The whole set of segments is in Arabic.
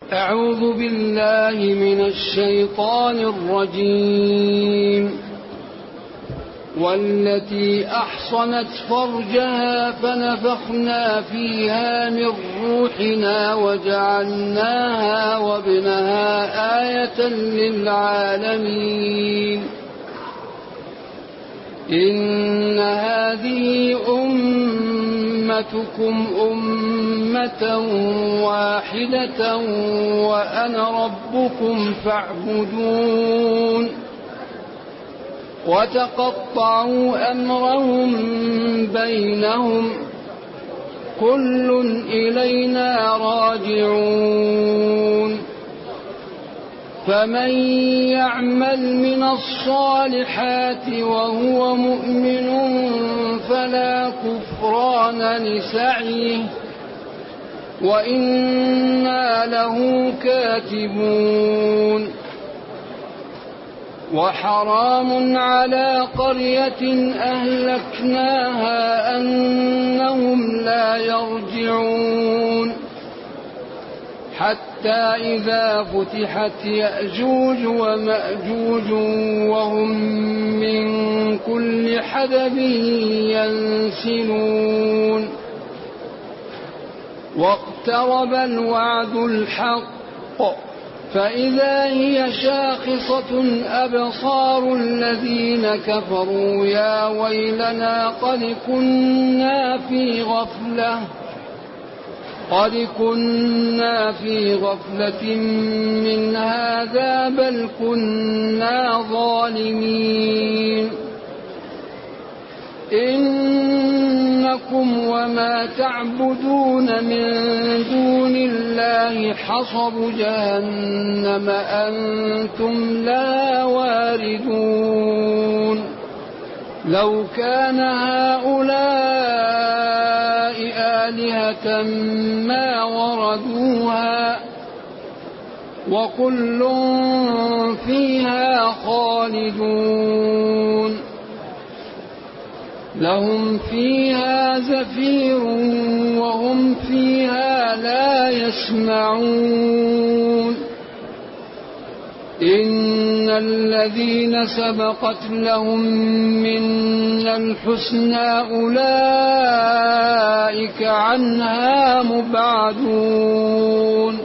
أعوذ بالله من الشيطان الرجيم. والتي أحصنت فرجها فنفخنا فيها من روحنا وجعلناها وابنها آية للعالمين. إن هذه أمتكم أمة واحدة وأنا ربكم فاعبدون. وتقطعوا أمرهم بينهم كل إلينا راجعون. فمن يعمل من الصالحات وهو مؤمن فلا كفران لسعيه وإنا له كاتبون. وحرام على قرية أهلكناها أنهم لا يرجعون حتى إذا فتحت يأجوج ومأجوج وهم من كل حدب ينسلون. واقترب الوعد الحق فإذا هي شاخصة أبصار الذين كفروا يا ويلنا قد كنا في غفلة من هذا بل كنا ظالمين. إنكم وما تعبدون من دون الله حصب جهنم أنتم لا واردون. لو كان هؤلاء آلهة ما وردوها وكل فيها خالدون. لهم فيها زفير وهم فيها لا يسمعون. إن الذين سبقت لهم منا الحسنى أولئك عنها مبعدون.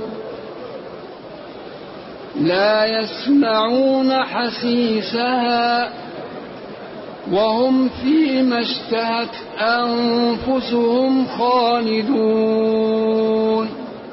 لا يسمعون حسيسها وهم فيما اشتهت أنفسهم خالدون.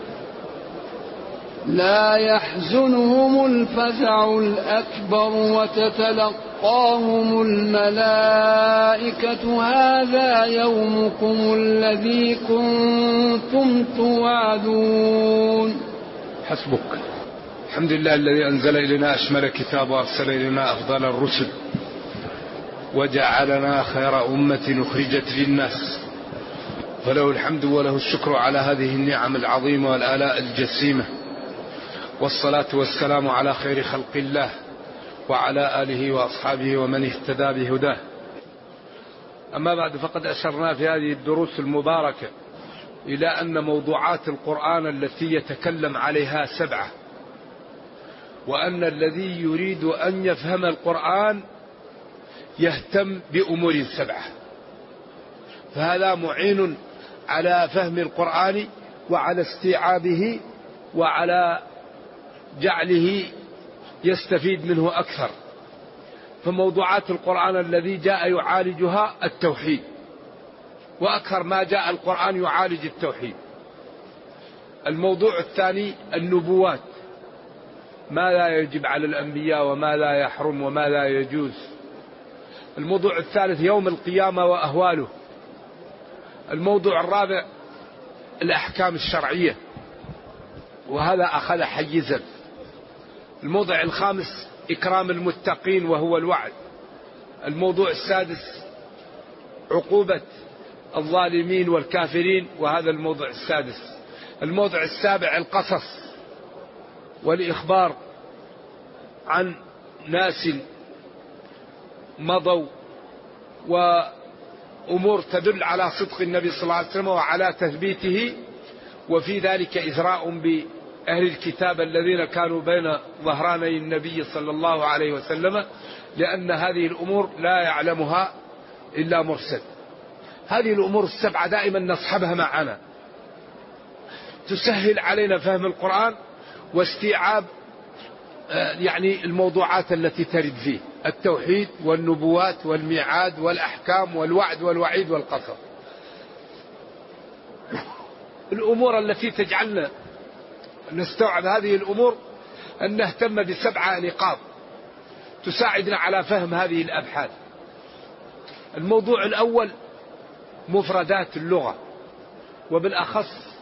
لا يحزنهم الفزع الأكبر وتتلقاهم الملائكة هذا يومكم الذي كنتم توعدون. حسبك. الحمد لله الذي أنزل إلينا أشمل كتاب وأرسل إلينا أفضل الرسل وجعلنا خير أمة أخرجت للناس، فله الحمد وله الشكر على هذه النعم العظيمة والآلاء الجسيمة، والصلاة والسلام على خير خلق الله وعلى آله وأصحابه ومن اهتدى بهداه. أما بعد، فقد أشرنا في هذه الدروس المباركة إلى أن موضوعات القرآن التي يتكلم عليها 7، وأن الذي يريد أن يفهم القرآن يهتم بأمور 7، فهذا معين على فهم القرآن وعلى استيعابه وعلى جعله يستفيد منه أكثر. فموضوعات القرآن الذي جاء يعالجها التوحيد، وأكثر ما جاء القرآن يعالج التوحيد. الموضوع الثاني النبوات، ما لا يجب على الأنبياء وما لا يحرم وما لا يجوز. الموضوع الثالث يوم القيامة وأهواله. الموضوع الرابع الأحكام الشرعية، وهذا أخذ حيزا. الموضوع الخامس إكرام المتقين وهو الوعد. الموضوع السادس عقوبة الظالمين والكافرين، وهذا الموضوع السادس. الموضوع السابع القصص والإخبار عن ناس مضوا وأمور تدل على صدق النبي صلى الله عليه وسلم وعلى تثبيته، وفي ذلك إثراء أهل الكتاب الذين كانوا بين ظهراني النبي صلى الله عليه وسلم، لأن هذه الأمور لا يعلمها إلا مرسل. هذه الأمور السبعة دائما نصحبها معنا، تسهل علينا فهم القرآن واستيعاب يعني الموضوعات التي ترد فيه: التوحيد والنبوات والميعاد والأحكام والوعد والوعيد والقصص. الأمور التي تجعلنا نستوعب هذه الأمور أن نهتم بسبعة نقاط تساعدنا على فهم هذه الأبحاث. الموضوع الأول مفردات اللغة، وبالأخص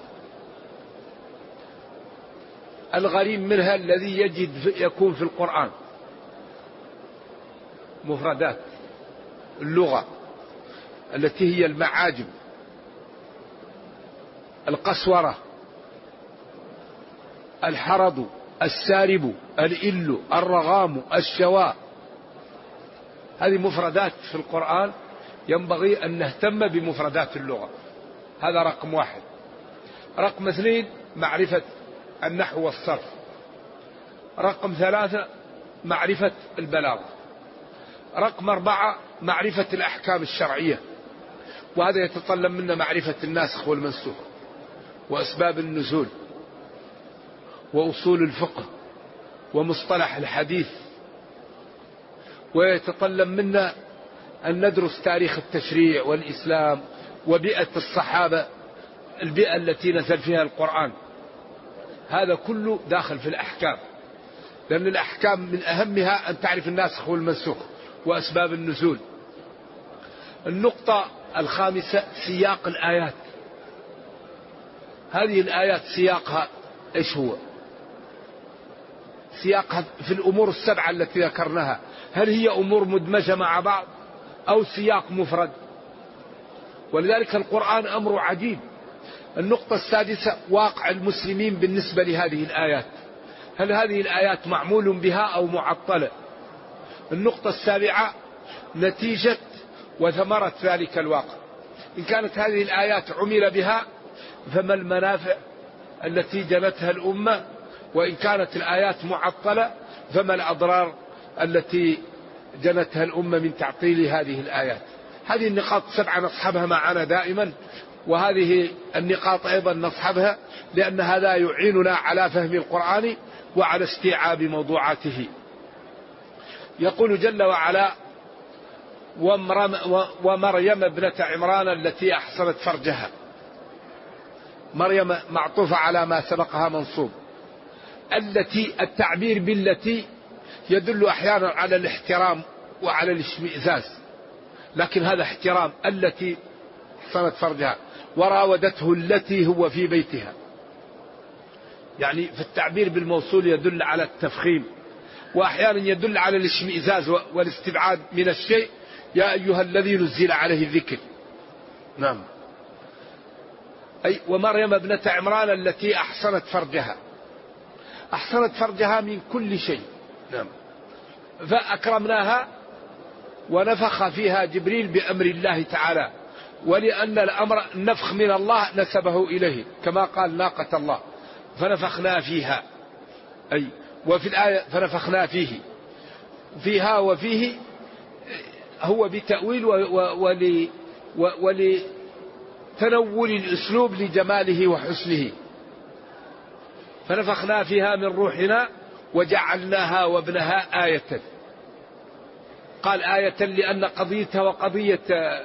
الغريب منها الذي يكون في القرآن. مفردات اللغة التي هي المعاجم، القسورة، الحرض، السارب، الإل، الرغام، الشواء. هذه مفردات في القرآن، ينبغي أن نهتم بمفردات اللغة. هذا رقم واحد. رقم اثنين معرفة النحو والصرف. رقم ثلاثة معرفة البلاغة. رقم أربعة معرفة الأحكام الشرعية، وهذا يتطلب منا معرفة الناسخ والمنسوخ وأسباب النزول وأصول الفقه ومصطلح الحديث، ويتطلب منا أن ندرس تاريخ التشريع والإسلام وبيئة الصحابة، البيئة التي نزل فيها القرآن. هذا كله داخل في الأحكام، لأن الأحكام من أهمها أن تعرف الناسخ والمنسوخ وأسباب النزول. النقطة الخامسة سياق الآيات. هذه الآيات سياقها إيش هو؟ سياقها في الأمور السبعة التي ذكرناها، هل هي أمور مدمجة مع بعض أو سياق مفرد؟ ولذلك القرآن أمر عجيب. النقطة السادسة واقع المسلمين بالنسبة لهذه الآيات، هل هذه الآيات معمول بها أو معطلة؟ النقطة السابعة نتيجة وثمرة ذلك الواقع. إن كانت هذه الآيات عمل بها فما المنافع التي جنتها الأمة، وإن كانت الآيات معطلة فما الأضرار التي جنتها الأمة من تعطيل هذه الآيات. هذه النقاط سبعة نصحبها معنا دائما، وهذه النقاط أيضا نصحبها لأن هذا يعيننا على فهم القرآن وعلى استيعاب موضوعاته. يقول جل وعلا: ومريم ابنة عمران التي أحصنت فرجها. مريم معطوفة على ما سبقها منصوب. التي، التعبير بالتي يدل أحيانا على الاحترام وعلى الاشمئزاز، لكن هذا احترام. التي أحصنت فرجها وراودته التي هو في بيتها، يعني في التعبير بالموصول يدل على التفخيم، وأحيانا يدل على الاشمئزاز والاستبعاد من الشيء. يا أيها الذي نزل عليه الذكر. نعم. أي ومريم ابنة عمران التي أحصنت فرجها. أحصنت فرجها من كل شيء. نعم. فأكرمناها ونفخ فيها جبريل بأمر الله تعالى، ولأن الأمر النفخ من الله نسبه إليه، كما قال ناقة الله فنفخنا فيها. أي وفي الآية فنفخنا فيه، فيها وفيه هو بتأويل ولتنول الأسلوب لجماله وحسنه. فنفخنا فيها من روحنا وجعلناها وابنها آية. قال آية لأن قضيتها وقضية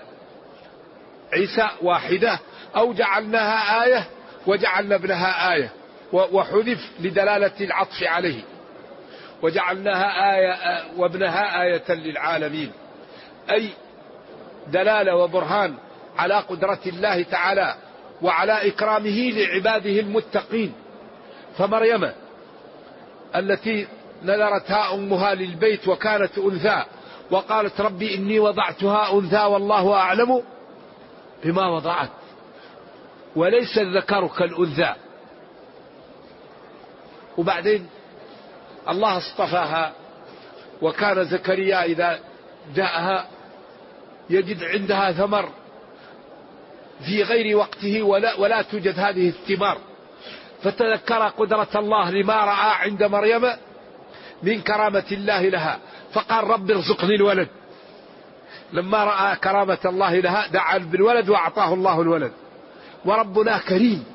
عيسى واحدة، أو جعلناها آية وجعلنا ابنها آية، وحذف لدلالة العطف عليه. وجعلناها آية وابنها آية للعالمين، أي دلالة وبرهان على قدرة الله تعالى وعلى إكرامه لعباده المتقين. فمريم التي نذرتها أمها للبيت وكانت أنثى وقالت ربي إني وضعتها أنثى والله أعلم بما وضعت وليس الذكر كالأنثى. وبعدين الله اصطفاها، وكان زكريا إذا جاءها يجد عندها ثمر في غير وقته ولا توجد هذه الثمار، فتذكر قدرة الله لما رأى عند مريم من كرامة الله لها، فقال رب ارزقني الولد. لما رأى كرامة الله لها دعا بالولد وأعطاه الله الولد. وربنا كريم.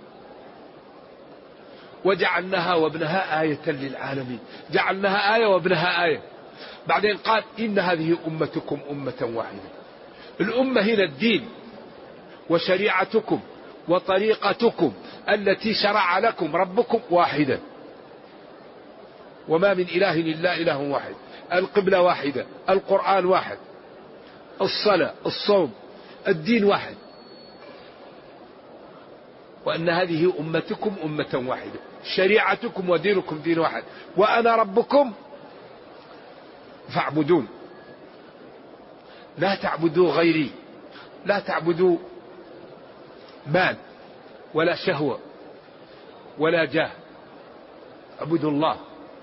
وجعلناها وابنها آية للعالمين، جعلناها آية وابنها آية. بعدين قال إن هذه أمتكم أمة واحدة. الأمة هنا الدين وشريعتكم وطريقتكم التي شرع لكم ربكم واحدة، وما من إله إلا إله واحد، القبلة واحدة، القرآن واحد، الصلاة، الصوم، الدين واحد. وأن هذه أمتكم أمة واحدة، شريعتكم ودينكم دين واحد، وأنا ربكم فاعبدون. لا تعبدوا غيري، لا تعبدوا مال ولا شهوة ولا جاه، اعبدوا الله.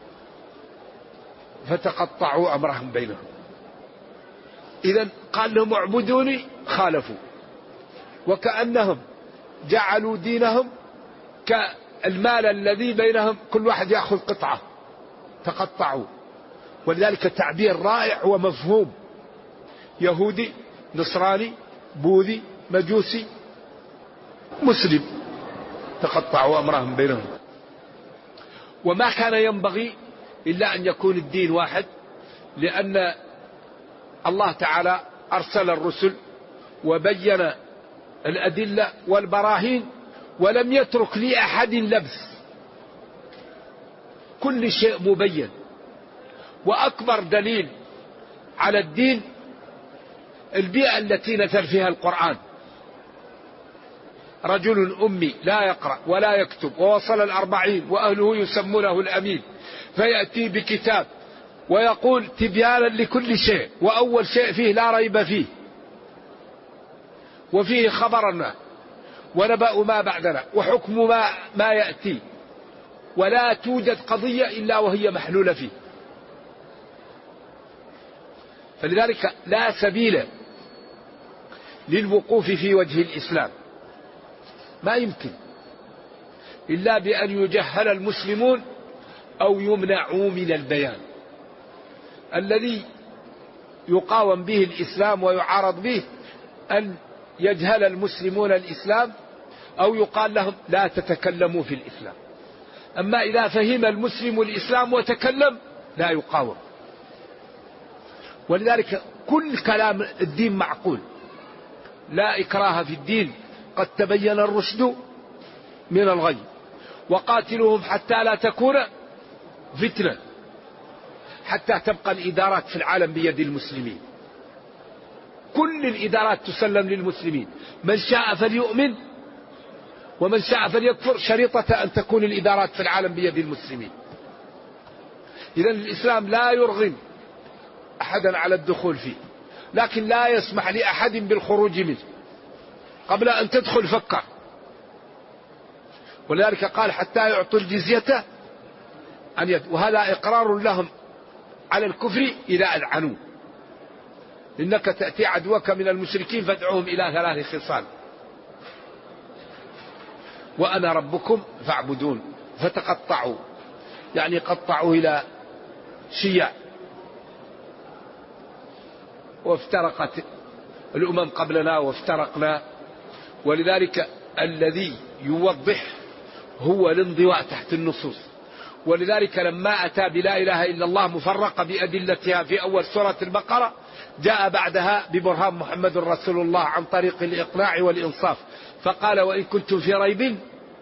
فتقطعوا أمرهم بينهم. إذن قال لهم اعبدوني، خالفوا، وكأنهم جعلوا دينهم كالمال الذي بينهم، كل واحد يأخذ قطعة، تقطعوا. ولذلك تعبير رائع ومفهوم. يهودي، نصراني، بوذي، مجوسي، مسلم، تقطعوا أمرهم بينهم. وما كان ينبغي إلا أن يكون الدين واحد، لأن الله تعالى أرسل الرسل وبين الأدلة والبراهين، ولم يترك لأحد لبس، كل شيء مبين. وأكبر دليل على الدين البيئة التي نزل فيها القرآن. رجل أمي لا يقرأ ولا يكتب ووصل 40 وأهله يسمونه الأمين، فيأتي بكتاب ويقول تبيانا لكل شيء، وأول شيء فيه لا ريب فيه، وفيه خبرنا ونبأ ما بعدنا وحكم ما يأتي، ولا توجد قضية إلا وهي محلولة فيه. فلذلك لا سبيل للوقوف في وجه الإسلام، ما يمكن إلا بأن يجهل المسلمون أو يمنعوا من البيان. الذي يقاوم به الإسلام ويعارض به أن يجهل المسلمون الإسلام، أو يقال لهم لا تتكلموا في الإسلام. أما إذا فهم المسلم الإسلام وتكلم لا يقاوم. ولذلك كل كلام الدين معقول، لا إكراه في الدين، قد تبين الرشد من الغي، وقاتلوهم حتى لا تكون فتنة، حتى تبقى الإدارات في العالم بيد المسلمين. كل الإدارات تسلم للمسلمين، من شاء فليؤمن ومن شاء فليكفر، شريطة أن تكون الإدارات في العالم بيد المسلمين. إذن الإسلام لا يرغم أحدا على الدخول فيه، لكن لا يسمح لأحد بالخروج منه. قبل أن تدخل فكر. ولذلك قال حتى يعطوا الجزية عن يد، وهذا إقرار لهم على الكفر إذا أذعنوا. إنك تأتي عدوك من المشركين فادعوهم إلى 3 خصال: وأنا ربكم فاعبدون. فتقطعوا، يعني قطعوا إلى شيع، وافترقت الأمم قبلنا وافترقنا. ولذلك الذي يوضح هو الانضواء تحت النصوص. ولذلك لما أتى بلا إله إلا الله مفرقة بأدلتها في أول سورة البقرة، جاء بعدها ببرهان محمد رسول الله عن طريق الإقناع والإنصاف، فقال وإن كنتم في ريب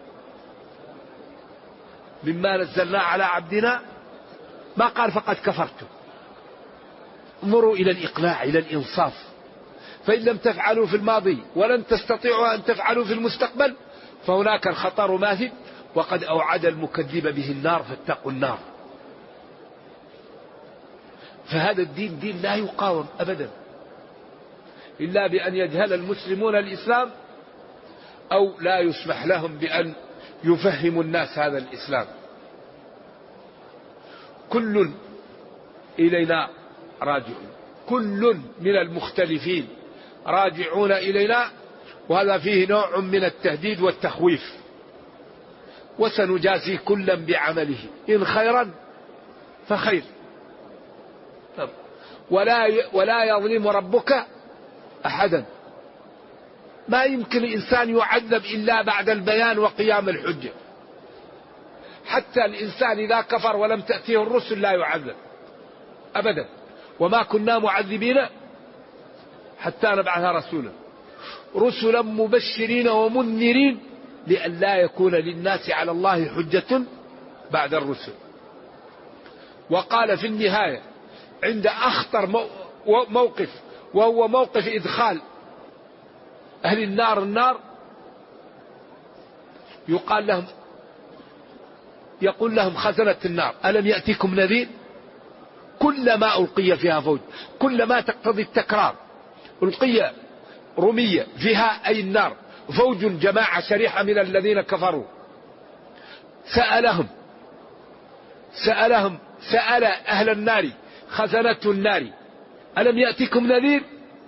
مما نزلنا على عبدنا، ما قال فقد كفرتم. انظروا إلى الإقناع، إلى الإنصاف. فإن لم تفعلوا في الماضي ولن تستطيعوا أن تفعلوا في المستقبل فهناك الخطر ماثل، وقد أوعد المكذب به النار فاتقوا النار. فهذا الدين دين لا يقاوم أبدا إلا بأن يجهل المسلمون الإسلام، أو لا يسمح لهم بأن يفهموا الناس هذا الإسلام. كل إلينا راجعون، كل من المختلفين راجعون إلينا. وهذا فيه نوع من التهديد والتخويف. وسنجازي كلا بعمله إن خيرا فخير. ولا يظلم ربك أحدا. ما يمكن الإنسان يعذب إلا بعد البيان وقيام الحجة. حتى الإنسان إذا كفر ولم تأتيه الرسل لا يعذب أبدا. وما كنا معذبين حتى نبعث رسولا رسلا مبشرين ومنذرين لئلا يكون للناس على الله حجة بعد الرسل. وقال في النهاية عند أخطر موقف، وهو موقف إدخال أهل النار، يقول لهم خزنة النار ألم يأتيكم نذير؟ كلما ألقي فيها فوج، كلما تقتضي التكرار ألقي رمية فيها أي النار فوج جماعة شريحة من الذين كفروا سأل أهل النار خزنة النار ألم يأتيكم نذير؟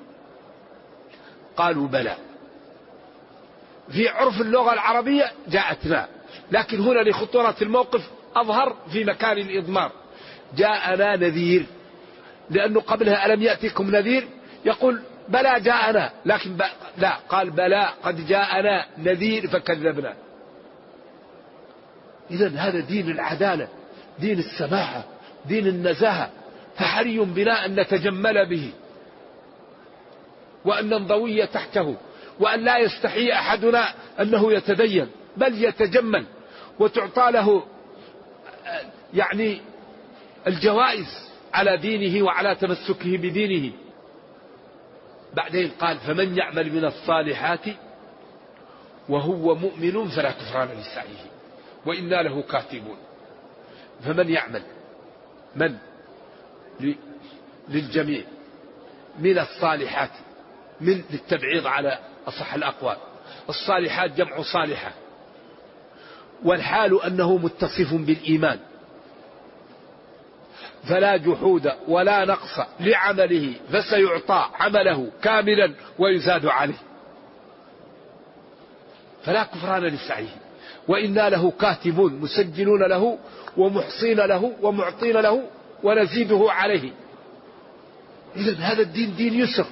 قالوا بلى. في عرف اللغة العربية جاءتنا، لكن هنا لخطورة الموقف أظهر في مكان الإضمار. جاءنا نذير، لأنه قبلها ألم يأتيكم نذير يقول بلى جاءنا، لكن لا، قال بلى قد جاءنا نذير فكذبنا. إذن هذا دين العدالة، دين السماحة، دين النزاهة، فحري بنا أن نتجمل به وأن ننضوي تحته، وأن لا يستحي أحدنا أنه يتدين، بل يتجمل وتعطى له يعني الجوائز على دينه وعلى تمسكه بدينه. بعدين قال فمن يعمل من الصالحات وهو مؤمن فلا كفران لسعيه وإنا له كاتبون. فمن يعمل من للجميع من الصالحات، من للتبعيض على أصح الأقوال، الصالحات جمع صالحة، والحال أنه متصف بالإيمان، فلا جحود ولا نقص لعمله فسيعطى عمله كاملا ويزاد عليه، فلا كفران لسعيه وإنا له كاتبون، مسجلون له ومحصين له ومعطين له ونزيده عليه. إذن هذا الدين دين يسر،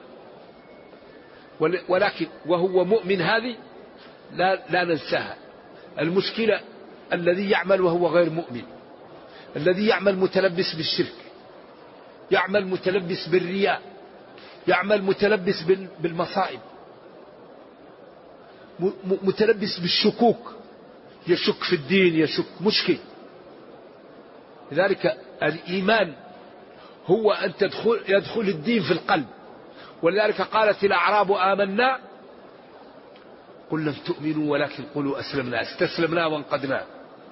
ولكن وهو مؤمن هذه لا ننساها. المشكلة الذي يعمل وهو غير مؤمن، الذي يعمل متلبس بالشرك، يعمل متلبس بالرياء، يعمل متلبس بالمصائب، متلبس بالشكوك، يشك في الدين، يشك، مشكل. لذلك الإيمان هو أن يدخل الدين في القلب. ولذلك قالت الأعراب آمنا قل لم تؤمنوا ولكن قولوا أسلمنا، استسلمنا وانقدنا.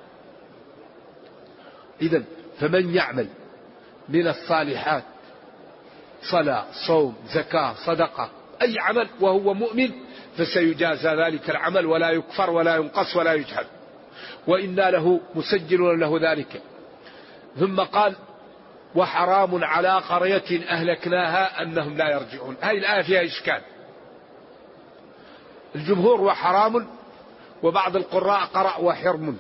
إذن فمن يعمل من الصالحات صلاة صوم زكاة صدقة أي عمل وهو مؤمن فسيجازى ذلك العمل ولا يكفر ولا ينقص ولا يجحد، وإنا له مسجلون له ذلك. ثم قال وحرام على قرية أهلكناها أنهم لا يرجعون. هذه الآية فيها إشكال. الجمهور وحرام، وبعض القراء قرأ وحرم،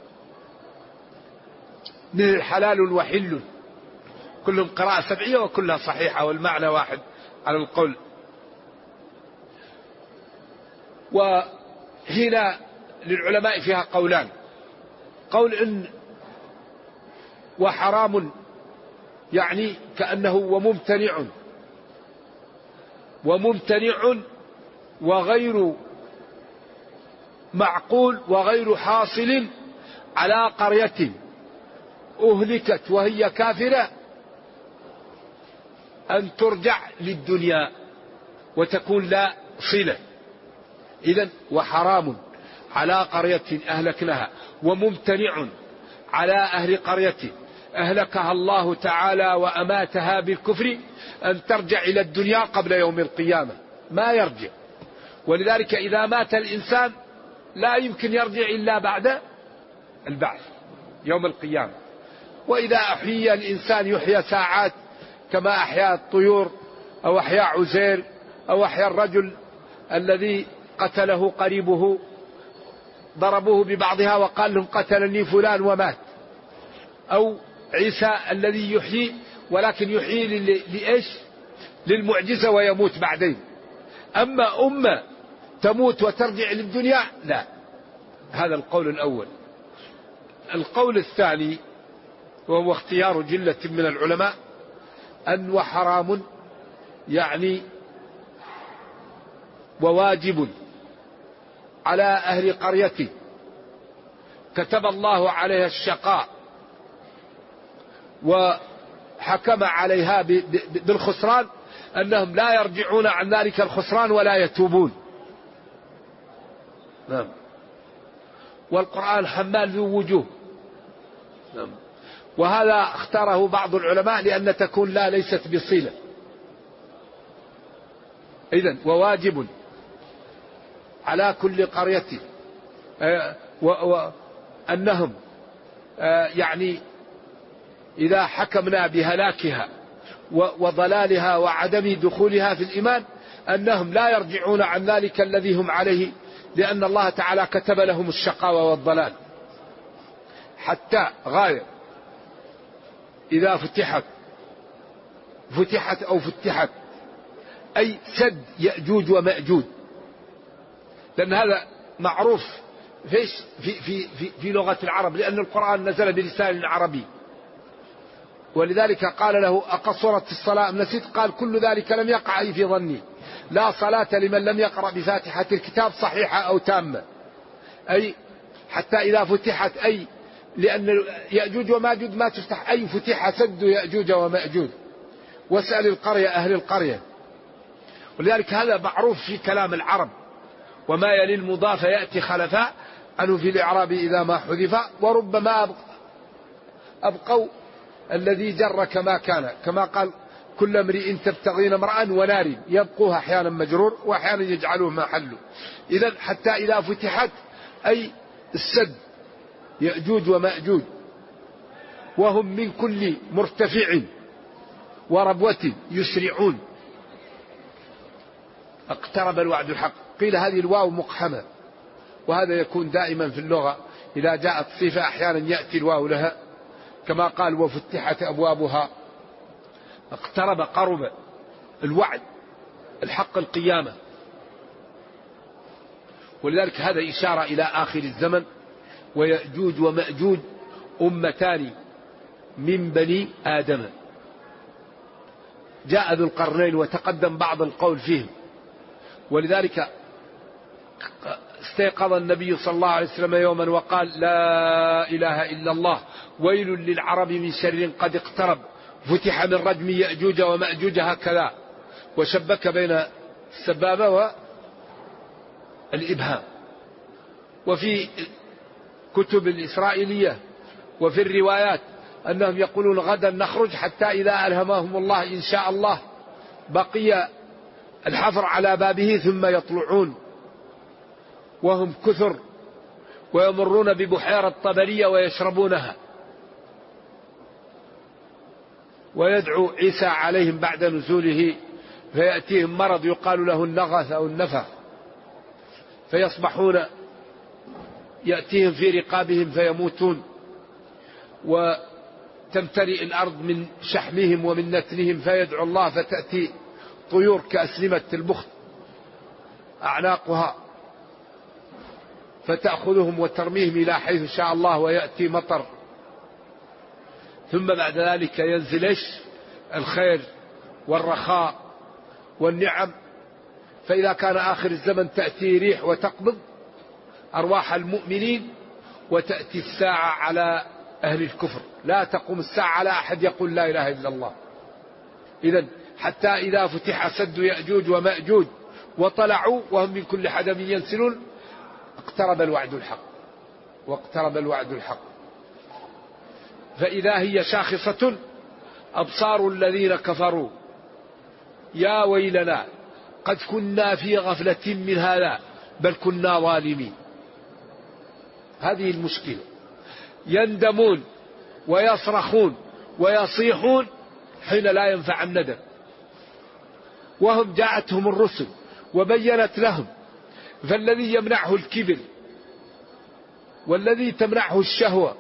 من حلال وحل، كلهم قراءة سبعية وكلها صحيحة والمعنى واحد على القول. وهنا للعلماء فيها قولان، قول إن وحرام يعني كأنه وممتنع وغير معقول وغير حاصل على قرية أهلكت وهي كافرة أن ترجع للدنيا وتكون لا صلة. إذن وحرام على قرية أهلكناها، وممتنع على أهل قرية أهلكها الله تعالى وأماتها بالكفر أن ترجع إلى الدنيا قبل يوم القيامة، ما يرجع. ولذلك إذا مات الإنسان لا يمكن يرجع إلا بعد البعث يوم القيامة. وإذا أحيي الإنسان يحيى ساعات كما أحيا الطيور، أو أحيا عزير، أو أحيا الرجل الذي قتله قريبه ضربوه ببعضها وقال لهم قتلني فلان ومات، أو عيسى الذي يحيي، ولكن يحيي لإيش؟ للمعجزة ويموت بعدين. أما أمة تموت وترجع للدنيا لا. هذا القول الأول. القول الثاني وهو اختيار جلة من العلماء أن وحرام يعني وواجب على أهل قرية كتب الله عليها الشقاء وحكم عليها بالخسران أنهم لا يرجعون عن ذلك الخسران ولا يتوبون. نعم. والقرآن حمال ذو وجوه. نعم. وهذا اختاره بعض العلماء لأن تكون لا ليست بصلة. إذن وواجب على كل قرية وأنهم يعني إذا حكمنا بهلاكها وضلالها وعدم دخولها في الإيمان أنهم لا يرجعون عن ذلك الذي هم عليه، لأن الله تعالى كتب لهم الشقاوة والضلال حتى غاية. إذا فتحت أي سد يأجوج ومأجوج، لأن هذا معروف في لغة العرب، لأن القرآن نزل بلسان عربي. ولذلك قال له أقصرت الصلاة أم نسيت؟ قال كل ذلك لم يقع في ظني، لا صلاة لمن لم يقرأ بفاتحة الكتاب صحيحة أو تامة. أي حتى إذا فتحت، أي لأن يأجوج وماجوج ما تفتح، أي فتح سد يأجوج ومأجوج. واسأل القرية أهل القرية. ولذلك هذا معروف في كلام العرب. وما يلي المضاف يأتي خلفاء عنه في الإعراب إذا ما حذف، وربما أبقوا الذي جر كما كان، كما قال كل امرئ تبتغين امرأ ونار، يبقوها أحيانا مجرور وأحيانا يجعلوه محله. إذن حتى إذا فتحت أي السد يأجوج ومأجوج، وهم من كل مرتفع وربوة يسرعون. اقترب الوعد الحق. قيل هذه الواو مقحمة، وهذا يكون دائما في اللغة إذا جاءت صفة أحيانا يأتي الواو لها، كما قال وفتحت أبوابها. اقترب قرب الوعد الحق القيامة. ولذلك هذا إشارة إلى آخر الزمن. ويأجوج ومأجوج أمتان من بني آدم. جاء ذو القرنين وتقدم بعض القول فيهم. ولذلك استيقظ النبي صلى الله عليه وسلم يوما وقال لا إله إلا الله، ويل للعرب من شر قد اقترب، فتح من رجم يأجوج ومأجوج هكذا، وشبك بين السبابة والإبهام. وفي كتب الإسرائيلية وفي الروايات أنهم يقولون غدا نخرج، حتى إذا ألهمهم الله إن شاء الله بقي الحفر على بابه ثم يطلعون وهم كثر، ويمرون ببحيرة طبرية ويشربونها. ويدعو عيسى عليهم بعد نزوله فيأتيهم مرض يقال له النغث أو النفخ، فيصبحون يأتيهم في رقابهم فيموتون، وتمتلئ الأرض من شحمهم ومن نتنهم، فيدعو الله فتأتي طيور كأسلمة البخت أعناقها فتأخذهم وترميهم إلى حيث شاء الله، ويأتي مطر. ثم بعد ذلك ينزل الخير والرخاء والنعم. فإذا كان آخر الزمن تأتي ريح وتقبض أرواح المؤمنين، وتأتي الساعة على أهل الكفر. لا تقوم الساعة على أحد يقول لا إله إلا الله. إذن حتى إذا فتح سد يأجوج ومأجوج وطلعوا وهم من كل حدب ينسلون، اقترب الوعد الحق. واقترب الوعد الحق فإذا هي شاخصة أبصار الذين كفروا يا ويلنا قد كنا في غفلة من هذا بل كنا ظالمين. هذه المشكلة. يندمون ويصرخون ويصيحون حين لا ينفع الندم، وهم جاءتهم الرسل وبينت لهم. فالذي يمنعه الكبر والذي تمنعه الشهوة.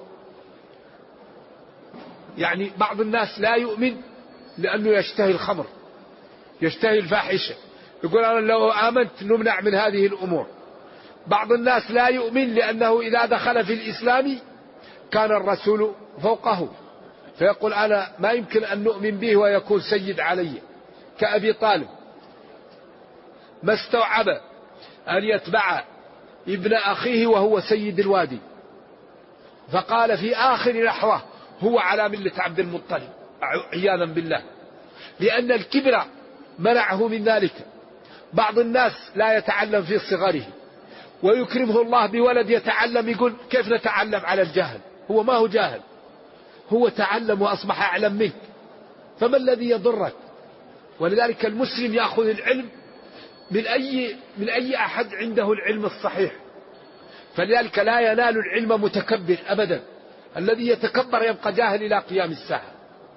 يعني بعض الناس لا يؤمن لأنه يشتهي الخمر، يشتهي الفاحشة، يقول أنا لو آمنت نمنع من هذه الأمور. بعض الناس لا يؤمن لأنه إذا دخل في الإسلام كان الرسول فوقه، فيقول أنا ما يمكن أن نؤمن به ويكون سيد علي، كأبي طالب ما استوعب أن يتبع ابن أخيه وهو سيد الوادي، فقال في آخر لحظة هو على ملة عبد المطلب عياذا بالله، لأن الكبر منعه من ذلك. بعض الناس لا يتعلم في صغره ويكرمه الله بولد يتعلم، يقول كيف نتعلم على الجهل؟ هو ما هو جاهل، هو تعلم وأصبح أعلم منك، فما الذي يضرك؟ ولذلك المسلم يأخذ العلم من أي أحد عنده العلم الصحيح، فلذلك لا ينال العلم متكبر أبدا، الذي يتكبر يبقى جاهل إلى قيام الساعة.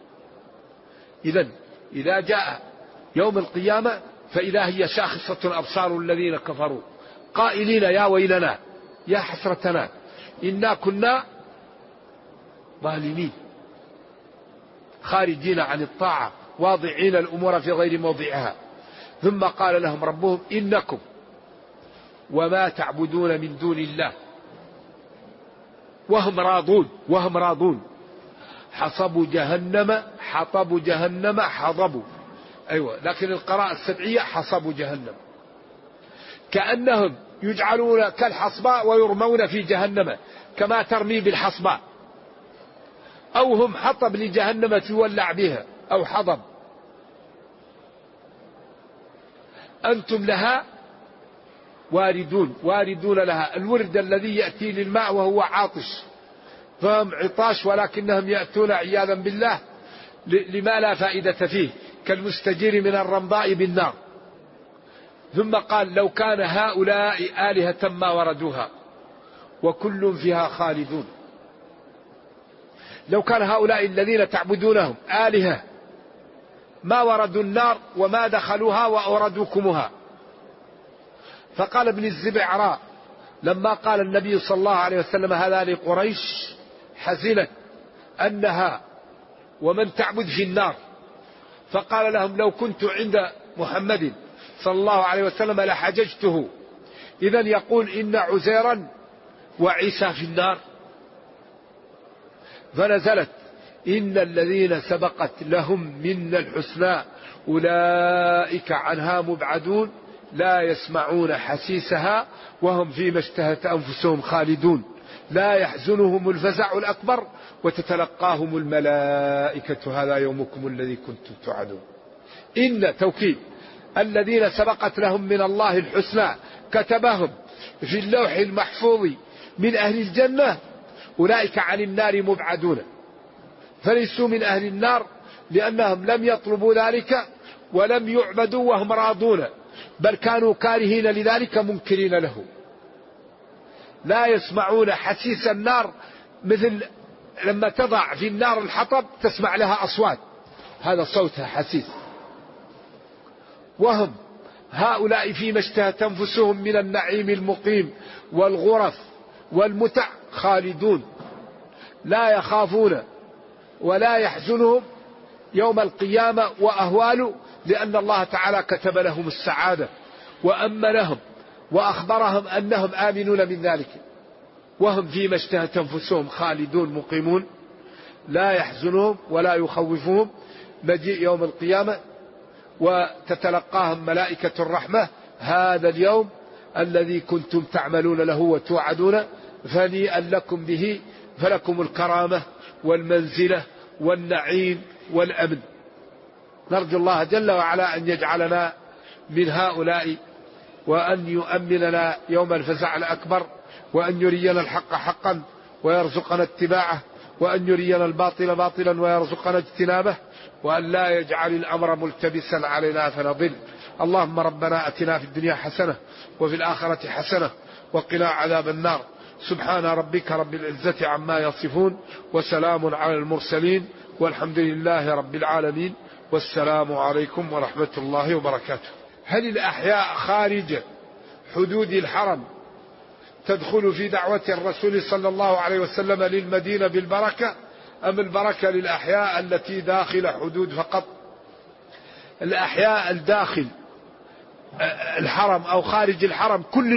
إذا جاء يوم القيامة فإذا هي شاخصة أبصار الذين كفروا قائلين يا ويلنا يا حسرتنا إنا كنا ظالمين خارجين عن الطاعة واضعين الأمور في غير موضعها. ثم قال لهم ربهم إنكم وما تعبدون من دون الله وهم راضون حطب جهنم حضبوا، أيوة، لكن القراءة السبعية حصب جهنم، كأنهم يجعلون كالحصباء ويرمون في جهنم كما ترمي بالحصباء، أو هم حطب لجهنم تولع بها، أو حضب. أنتم لها واردون لها، الورد الذي يأتي للماء وهو عاطش، فهم عطاش ولكنهم يأتون عياذا بالله لما لا فائدة فيه، كالمستجير من الرمضاء بالنار. ثم قال لو كان هؤلاء آلهة ما وردوها وكل فيها خالدون. لو كان هؤلاء الذين تعبدونهم آلهة ما وردوا النار وما دخلوها وأوردوكمها. فقال ابن الزبعراء لما قال النبي صلى الله عليه وسلم هذا لقريش حزنت أنها ومن تعبد في النار، فقال لهم لو كنت عند محمد صلى الله عليه وسلم لحججته. إذن يقول إن عزيرا وعيسى في النار. فنزلت إن الذين سبقت لهم منا الحسنى أولئك عنها مبعدون لا يسمعون حسيسها وهم فيما اشتهت أنفسهم خالدون لا يحزنهم الفزع الأكبر وتتلقاهم الملائكة هذا يومكم الذي كنتم توعدون. إن توكيد الذين سبقت لهم من الله الحسنى كتبهم في اللوح المحفوظ من أهل الجنة أولئك عن النار مبعدون، فليسوا من أهل النار لأنهم لم يطلبوا ذلك ولم يعبدوا وهم راضون، بل كانوا كارهين لذلك منكرين له. لا يسمعون حسيس النار، مثل لما تضع في النار الحطب تسمع لها أصوات، هذا صوتها حسيس. وهم هؤلاء فيما اشتهت أنفسهم من النعيم المقيم والغرف والمتع خالدون لا يخافون ولا يحزنهم يوم القيامة وأهوال، لأن الله تعالى كتب لهم السعادة وأمنهم وأخبرهم أنهم آمنون من ذلك. وهم فيما اشتهت أنفسهم خالدون مقيمون لا يحزنهم ولا يخوفهم مجيء يوم القيامة وتتلقاهم ملائكة الرحمة هذا اليوم الذي كنتم تعملون له وتوعدون فنيئا لكم به فلكم الكرامة والمنزلة والنعيم والأمن. نرجو الله جل وعلا أن يجعلنا من هؤلاء وأن يؤمننا يوم الفزع الأكبر، وأن يرينا الحق حقا ويرزقنا اتباعه، وأن يرينا الباطل باطلا ويرزقنا اجتنابه، وأن لا يجعل الأمر ملتبسا علينا فنضل. اللهم ربنا أتنا في الدنيا حسنة وفي الآخرة حسنة وقنا عذاب النار. سبحان ربك رب العزة عما يصفون وسلام على المرسلين والحمد لله رب العالمين والسلام عليكم ورحمة الله وبركاته. هل الأحياء خارج حدود الحرم تدخل في دعوة الرسول صلى الله عليه وسلم للمدينة بالبركة، أم البركة للأحياء التي داخل حدود فقط؟ الأحياء الداخل الحرم أو خارج الحرم، كل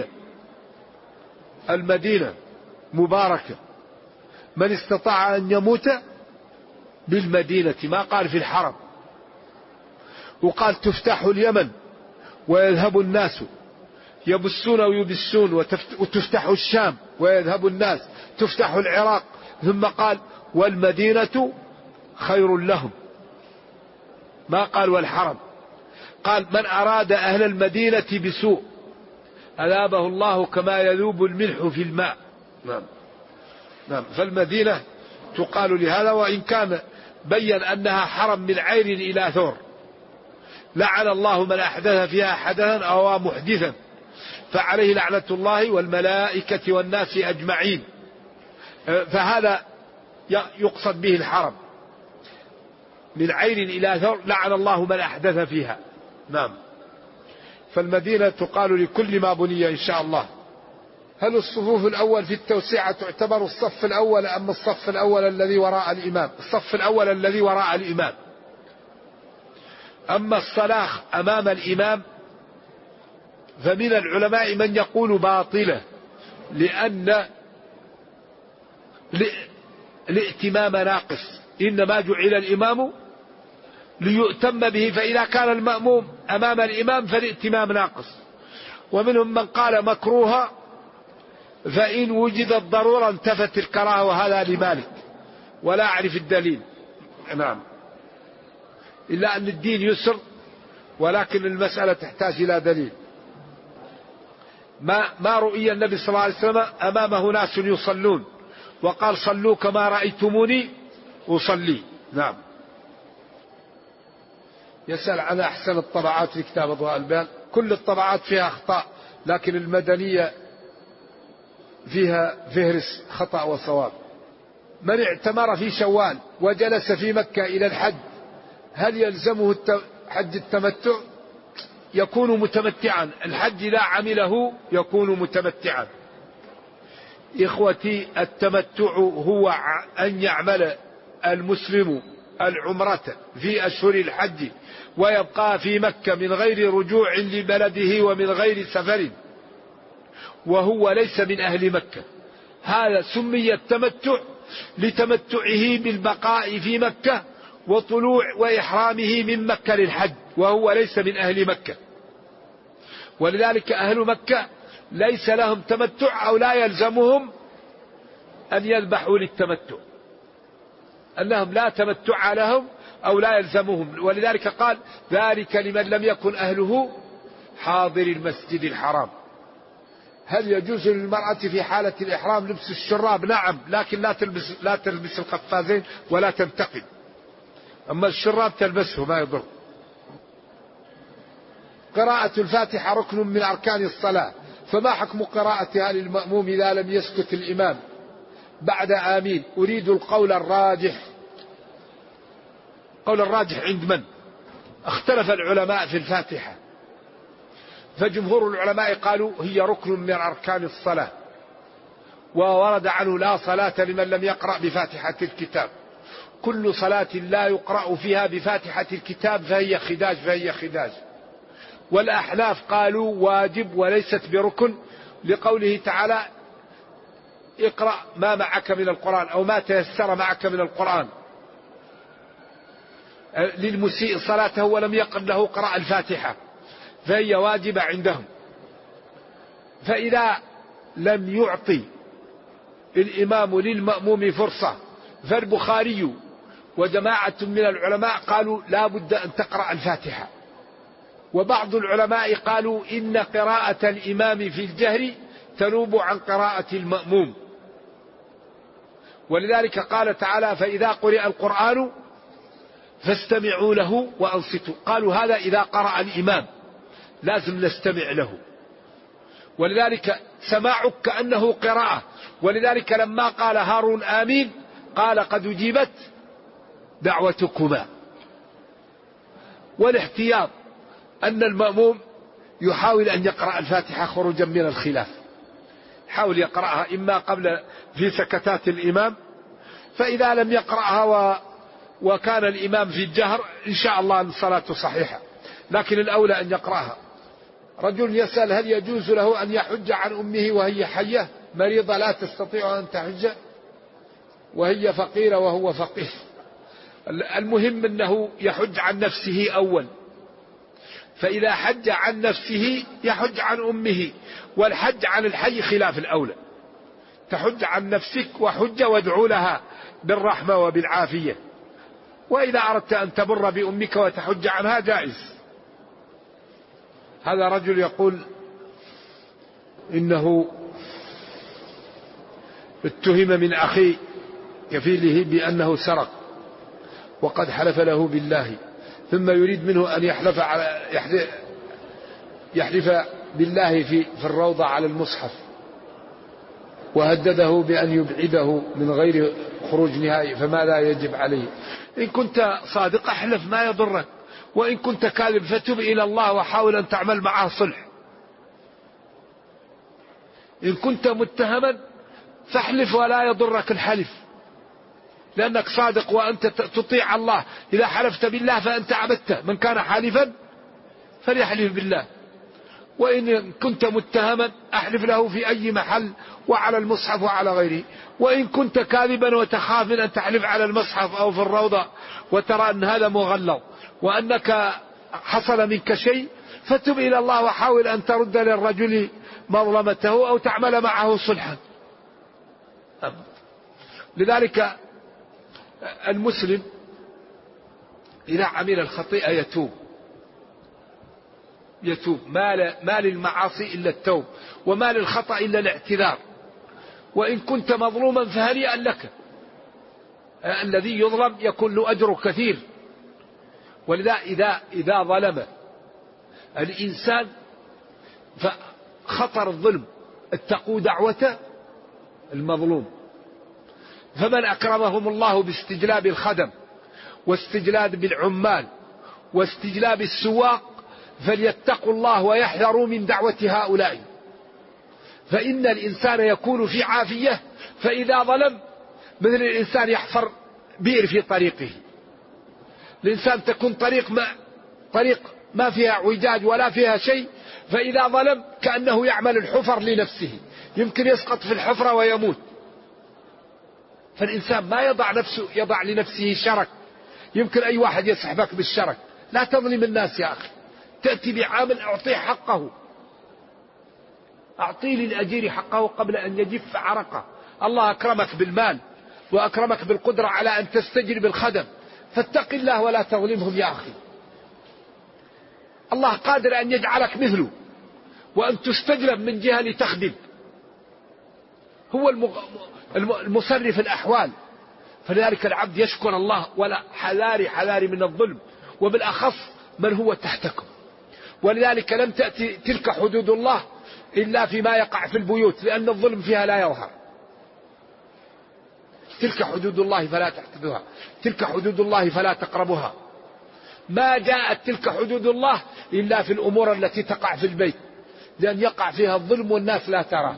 المدينة مباركة. من استطاع أن يموت بالمدينة، ما قال في الحرم. وقال تفتح اليمن ويذهب الناس يبسون ويبسون، وتفتح الشام ويذهب الناس، تفتح العراق. ثم قال والمدينة خير لهم، ما قال والحرم. قال من أراد أهل المدينة بسوء أذابه الله كما يذوب الملح في الماء. نعم. فالمدينة تقال لهذا، وإن كان بين أنها حرم من عير إلى ثور. لعن الله من أحدث فيها حدثا أو محدثا فعليه لعنة الله والملائكة والناس أجمعين. فهذا يقصد به الحرم من عير إلى ثور، لعن الله من أحدث فيها. نعم. فالمدينة تقال لكل ما بني إن شاء الله. هل الصفوف الأول في التوسعة تعتبر الصف الأول أم الصف الأول الذي وراء الإمام؟ الصف الأول الذي وراء الإمام. أما الصلاة أمام الإمام فمن العلماء من يقول باطلة، لأن الائتمام ناقص، إنما جعل الإمام ليؤتم به، فإذا كان المأموم أمام الإمام فالائتمام ناقص. ومنهم من قال مكروها، فإن وجدت ضرورة انتفت الكراهة، وهذا لمالك ولا أعرف الدليل. نعم. إلا أن الدين يسر، ولكن المسألة تحتاج إلى دليل. ما رؤي النبي صلى الله عليه وسلم أمامه ناس يصلون وقال صلوا كما رأيتموني أصلي. نعم. يسأل عن أحسن الطبعات في كتاب أضواء البيان. كل الطبعات فيها أخطاء، لكن المدنية فيها فهرس خطأ وصواب. من اعتمر في شوال وجلس في مكة إلى الحج، هل يلزمه حج التمتع؟ يكون متمتعا. الحج لا عمله يكون متمتعا. إخوتي، التمتع هو أن يعمل المسلم العمرة في أشهر الحج ويبقى في مكة من غير رجوع لبلده ومن غير سفر، وهو ليس من أهل مكة. هذا سمي التمتع لتمتعه بالبقاء في مكة وطلوع وإحرامه من مكة للحج، وهو ليس من أهل مكة. ولذلك أهل مكة ليس لهم تمتع، أو لا يلزمهم أن يذبحوا للتمتع، أنهم لا تمتع لهم أو لا يلزمهم. ولذلك قال ذلك لمن لم يكن أهله حاضر المسجد الحرام. هل يجوز للمرأة في حالة الإحرام لبس الشراب؟ نعم، لكن لا تلبس القفازين ولا تنتقد. أما الشراب تلبسه ما يضر. قراءة الفاتحة ركن من أركان الصلاة، فما حكم قراءتها للمأموم إذا لم يسكت الإمام بعد آمين؟ أريد القول الراجح. قول الراجح عند من؟ اختلف العلماء في الفاتحة، فجمهور العلماء قالوا هي ركن من أركان الصلاة، وورد عنه لا صلاة لمن لم يقرأ بفاتحة الكتاب. كل صلاة لا يقرأ فيها بفاتحة الكتاب فهي خداج. والأحناف قالوا واجب وليست بركن، لقوله تعالى اقرأ ما معك من القرآن أو ما تيسر معك من القرآن للمسيء صلاته ولم يقل له قرأ الفاتحة، فهي واجبة عندهم. فإذا لم يعطي الإمام للمأموم فرصة، فالبخاري وجماعة من العلماء قالوا لا بد أن تقرأ الفاتحة. وبعض العلماء قالوا إن قراءة الإمام في الجهر تنوب عن قراءة المأموم، ولذلك قال تعالى فإذا قرئ القرآن فاستمعوا له وأنصتوا. قالوا هذا إذا قرأ الإمام لازم نستمع له، ولذلك سماعك كأنه قراءة. ولذلك لما قال هارون آمين قال قد أجيبت دعوتكما. والاحتياط أن المأموم يحاول أن يقرأ الفاتحة خروجا من الخلاف. حاول يقرأها إما قبل في سكتات الإمام، فإذا لم يقرأها وكان الإمام في الجهر إن شاء الله الصلاة صحيحة، لكن الأولى أن يقرأها. رجل يسأل هل يجوز له أن يحج عن أمه وهي حية مريضة لا تستطيع أن تحج وهي فقيرة وهو فقير؟ المهم أنه يحج عن نفسه أول، فإذا حج عن نفسه يحج عن أمه، والحج عن الحي خلاف الأولى. تحج عن نفسك وحج وادعو لها بالرحمة وبالعافية، وإذا أردت أن تبر بأمك وتحج عنها جائز. هذا رجل يقول إنه اتهم من أخي كفيله بأنه سرق وقد حلف له بالله، ثم يريد منه أن يحلف بالله في الروضة على المصحف، وهدده بأن يبعده من غير خروج نهائي، فماذا يجب عليه؟ إن كنت صادق احلف ما يضرك، وإن كنت كاذب فتب إلى الله وحاول أن تعمل معه صلح. إن كنت متهما فاحلف ولا يضرك الحلف، لأنك صادق وأنت تطيع الله. إذا حلفت بالله فأنت عبدته، من كان حالفا فليحلف بالله. وإن كنت متهما أحلف له في أي محل وعلى المصحف وعلى غيره. وإن كنت كاذبا وتخاف من أن تحلف على المصحف أو في الروضة وترى أن هذا مغلظ وأنك حصل منك شيء، فتب إلى الله وحاول أن ترد للرجل مظلمته أو تعمل معه صلحا. لذلك المسلم إذا عمل الخطيئة يتوب. ما للمعاصي إلا التوب، وما للخطأ إلا الاعتذار. وإن كنت مظلوما فهنيئا لك، الذي يظلم يكون له أجر كثير. ولذا إذا ظلم الإنسان فخطر الظلم اتقوا دعوة المظلوم. فمن أكرمهم الله باستجلاب الخدم واستجلاب بالعمال واستجلاب السواق فليتقوا الله ويحذروا من دعوة هؤلاء، فإن الإنسان يكون في عافية، فإذا ظلم مثل الإنسان يحفر بئر في طريقه. الإنسان تكون طريق ما فيها عوجاج ولا فيها شيء، فإذا ظلم كأنه يعمل الحفر لنفسه، يمكن يسقط في الحفرة ويموت. فالإنسان ما يضع لنفسه شرك، يمكن أي واحد يسحبك بالشرك. لا تظلم الناس يا أخي، تأتي بعامل أعطيه حقه، أعطي للأجير حقه قبل أن يجف عرقه. الله أكرمك بالمال وأكرمك بالقدرة على أن تستجلب الخدم، فاتق الله ولا تظلمهم يا أخي. الله قادر أن يجعلك مثله وأن تستجلب من جهة لتخدم، هو المصرف الأحوال. فلذلك العبد يشكر الله ولا حذاري من الظلم، وبالأخص من هو تحتكم. ولذلك لم تأتي تلك حدود الله إلا فيما يقع في البيوت، لأن الظلم فيها لا يظهر. تلك حدود الله فلا تعتدوها، تلك حدود الله فلا تقربوها. ما جاءت تلك حدود الله إلا في الأمور التي تقع في البيت، لأن يقع فيها الظلم والناس لا تراه.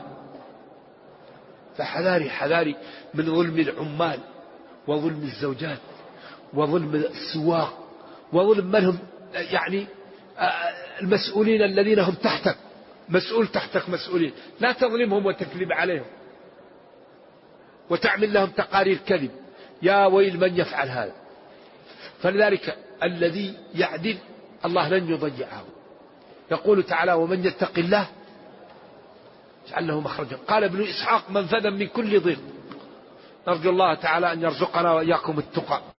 فحذاري من ظلم العمال وظلم الزوجات وظلم السواق وظلم من هم يعني المسؤولين الذين هم تحتك، مسؤول تحتك مسؤولين، لا تظلمهم وتكذب عليهم وتعمل لهم تقارير كذب. يا ويل من يفعل هذا. فلذلك الذي يعدل الله لن يضيعه. يقول تعالى ومن يتق الله يجعل له مخرجا. قال ابن إسحاق منفذا من كل ضيق. نرجو الله تعالى أن يرزقنا وإياكم التقى.